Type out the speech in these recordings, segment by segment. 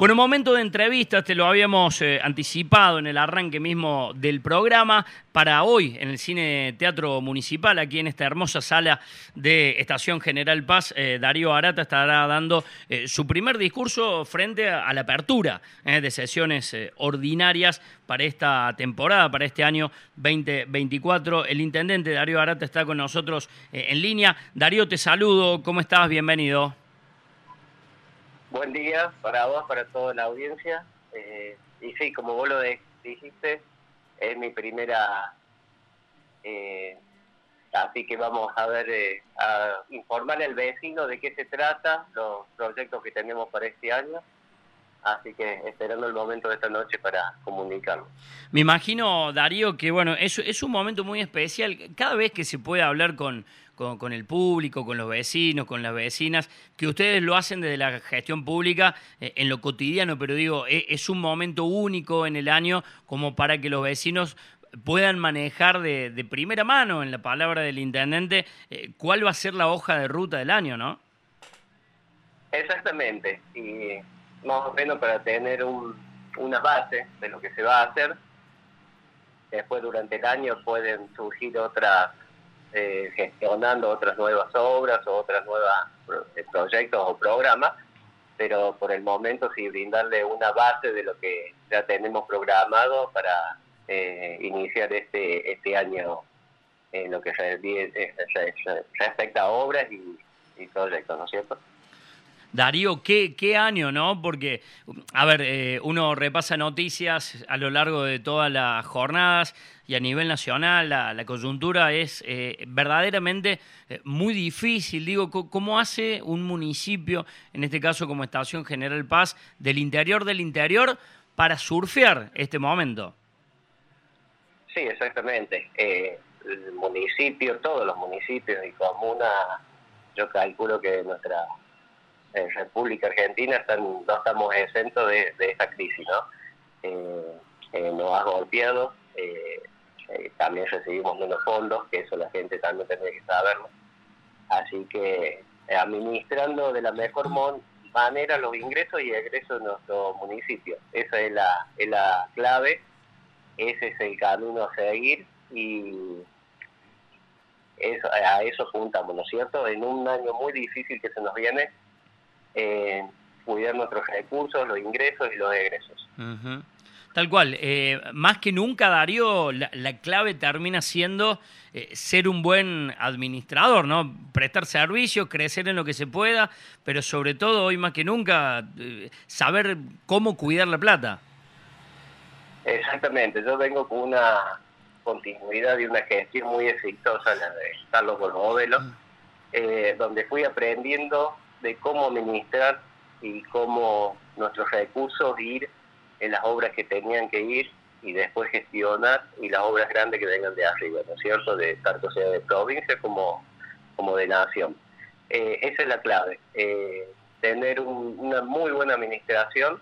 Bueno, momento de entrevistas, te lo habíamos anticipado en el arranque mismo del programa. Para hoy, en el Cine Teatro Municipal, aquí en esta hermosa sala de Estación General Paz, Darío Arata estará dando su primer discurso frente a la apertura de sesiones ordinarias para esta temporada, para este año 2024. El intendente Darío Arata está con nosotros en línea. Darío, te saludo. ¿Cómo estás? Bienvenido. Buen día para vos, para toda la audiencia. Y sí, como vos lo dijiste, es mi primera... así que vamos a ver, a informar al vecino de qué se trata, los proyectos que tenemos para este año. Así que esperando el momento de esta noche para comunicarlo. Me imagino, Darío, que bueno, es un momento muy especial. Cada vez que se puede hablar con el público, con los vecinos, con las vecinas, que ustedes lo hacen desde la gestión pública en lo cotidiano, pero digo, es un momento único en el año como para que los vecinos puedan manejar de primera mano, en la palabra del intendente, cuál va a ser la hoja de ruta del año, ¿no? Exactamente, y más o menos para tener una base de lo que se va a hacer. Después durante el año pueden surgir otras, gestionando otras nuevas obras o otras nuevas proyectos o programas, pero por el momento sí brindarle una base de lo que ya tenemos programado para iniciar este año en lo que respecta a obras y proyectos, ¿no es cierto? Darío, ¿qué año, no? Porque, a ver, uno repasa noticias a lo largo de todas las jornadas y a nivel nacional la coyuntura es verdaderamente muy difícil. Digo, ¿cómo hace un municipio, en este caso como Estación General Paz, del interior para surfear este momento? Sí, exactamente. El municipio, todos los municipios y comunas, yo calculo que nuestra República Argentina no estamos exentos de esta crisis, ¿no? Nos ha golpeado, también recibimos menos fondos, que eso la gente también tiene que saberlo. Así que administrando de la mejor manera los ingresos y egresos de nuestro municipio. Esa es la clave, ese es el camino a seguir y a eso apuntamos, ¿no es cierto? En un año muy difícil que se nos viene, cuidar nuestros recursos, los ingresos y los egresos. Uh-huh. Tal cual. Más que nunca, Darío, la clave termina siendo ser un buen administrador, ¿no? Prestar servicio, crecer en lo que se pueda, pero sobre todo, hoy más que nunca, saber cómo cuidar la plata. Exactamente. Yo vengo con una continuidad y una gestión muy exitosa, la de Carlos Borgovelo, donde fui aprendiendo de cómo administrar y cómo nuestros recursos ir en las obras que tenían que ir y después gestionar y las obras grandes que vengan de arriba, ¿no es cierto? Tanto sea de provincia como de nación. Esa es la clave, tener una muy buena administración.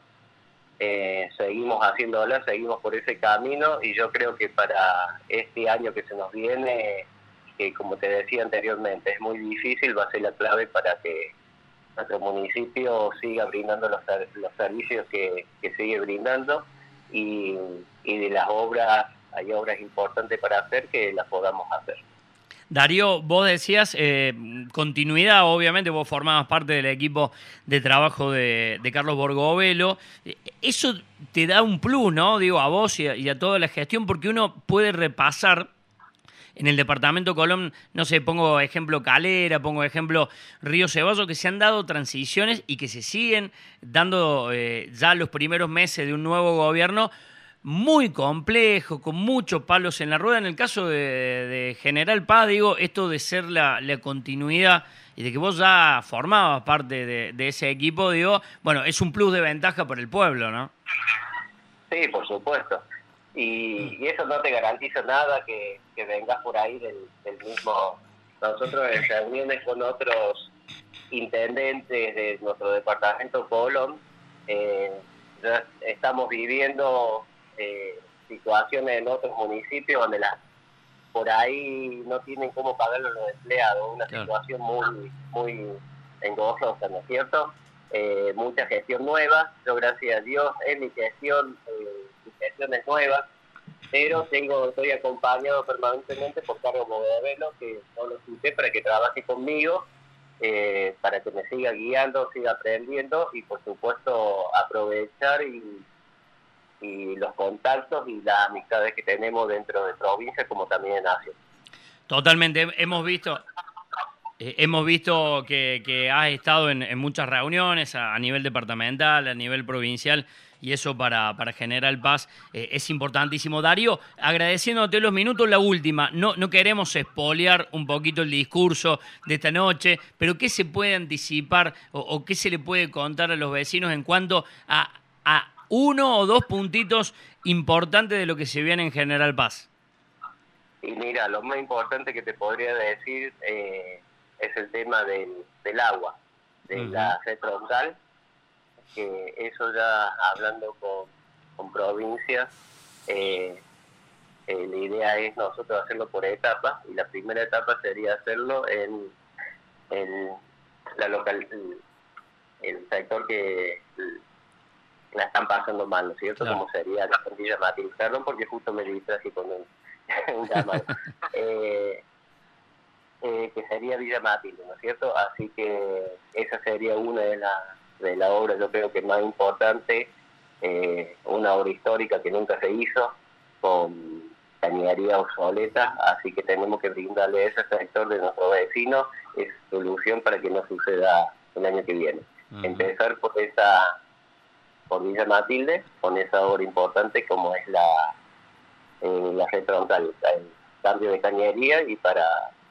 Seguimos haciéndola, seguimos por ese camino y yo creo que para este año que se nos viene, que como te decía anteriormente, es muy difícil, va a ser la clave para que nuestro municipio siga brindando los servicios que sigue brindando y de las obras, hay obras importantes para hacer que las podamos hacer. Darío, vos decías continuidad, obviamente vos formabas parte del equipo de trabajo de Carlos Borgovelo. Eso te da un plus, ¿no? Digo, a vos y a toda la gestión, porque uno puede repasar en el departamento Colón, no sé, pongo ejemplo Calera, pongo ejemplo Río Ceballos, que se han dado transiciones y que se siguen dando ya los primeros meses de un nuevo gobierno muy complejo, con muchos palos en la rueda. En el caso de General Paz, digo, esto de ser la continuidad y de que vos ya formabas parte de ese equipo, digo, bueno, es un plus de ventaja para el pueblo, ¿no? Sí, por supuesto. Y eso no te garantiza nada que vengas por ahí del mismo. Nosotros en reuniones con otros intendentes de nuestro departamento Colón, ya estamos viviendo situaciones en otros municipios donde por ahí no tienen cómo pagarlo los empleados, una situación muy engorrosa, ¿no es cierto? mucha gestión nueva. Yo, gracias a Dios, en mi gestión es nueva, pero estoy acompañado permanentemente por Carlos Bordovelo, que no lo cité para que trabaje conmigo, para que me siga guiando, siga aprendiendo y por supuesto aprovechar y los contactos y las amistades que tenemos dentro de provincia como también en Asia. Totalmente, hemos visto que has estado en muchas reuniones a nivel departamental, a nivel provincial, y eso para General Paz es importantísimo. Darío, agradeciéndote los minutos, la última, no queremos espolear un poquito el discurso de esta noche, pero ¿qué se puede anticipar o qué se le puede contar a los vecinos en cuanto a uno o dos puntitos importantes de lo que se viene en General Paz? Y mira, lo más importante que te podría decir es el tema del agua, de la red troncal, que eso ya hablando con provincias, la idea es nosotros hacerlo por etapas, y la primera etapa sería hacerlo en el sector que la están pasando mal, ¿no es cierto? Claro. Como sería la Villa Matilde. Perdón porque justo me distraje con un llamado. Que sería Villa Matilde, ¿no es cierto? Así que esa sería una de las obras, yo creo que más importante, una obra histórica que nunca se hizo, con cañería obsoleta, así que tenemos que brindarle a ese sector de nuestros vecinos esa solución para que no suceda el año que viene. Empezar por Villa Matilde, con esa obra importante como es la red troncal, el cambio de cañería, y para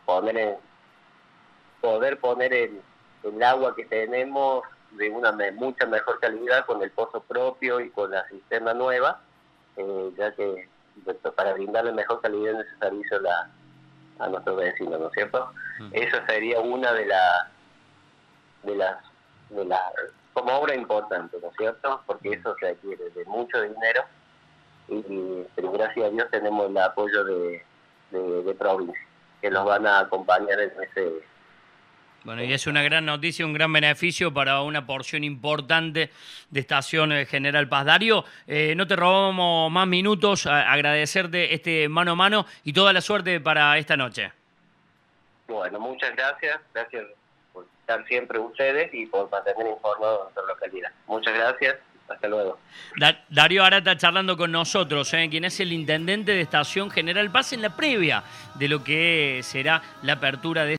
poder poner el agua que tenemos de una mucha mejor calidad con el pozo propio y con la cisterna nueva, ya que para brindarle mejor calidad en ese servicio a nuestros vecinos, ¿no es cierto? Esa sería una de las como obra importante, ¿no es cierto? Porque eso requiere de mucho dinero, pero gracias a Dios tenemos el apoyo de provincia, que nos van a acompañar en ese. Bueno, y es una gran noticia, un gran beneficio para una porción importante de Estación General Paz. Darío, no te robamos más minutos, agradecerte este mano a mano y toda la suerte para esta noche. Bueno, muchas gracias por estar siempre ustedes y por mantener informado de nuestra localidad. Muchas gracias. Hasta luego. Darío Arata charlando con nosotros, quien es el intendente de Estación General Paz en la previa de lo que será la apertura de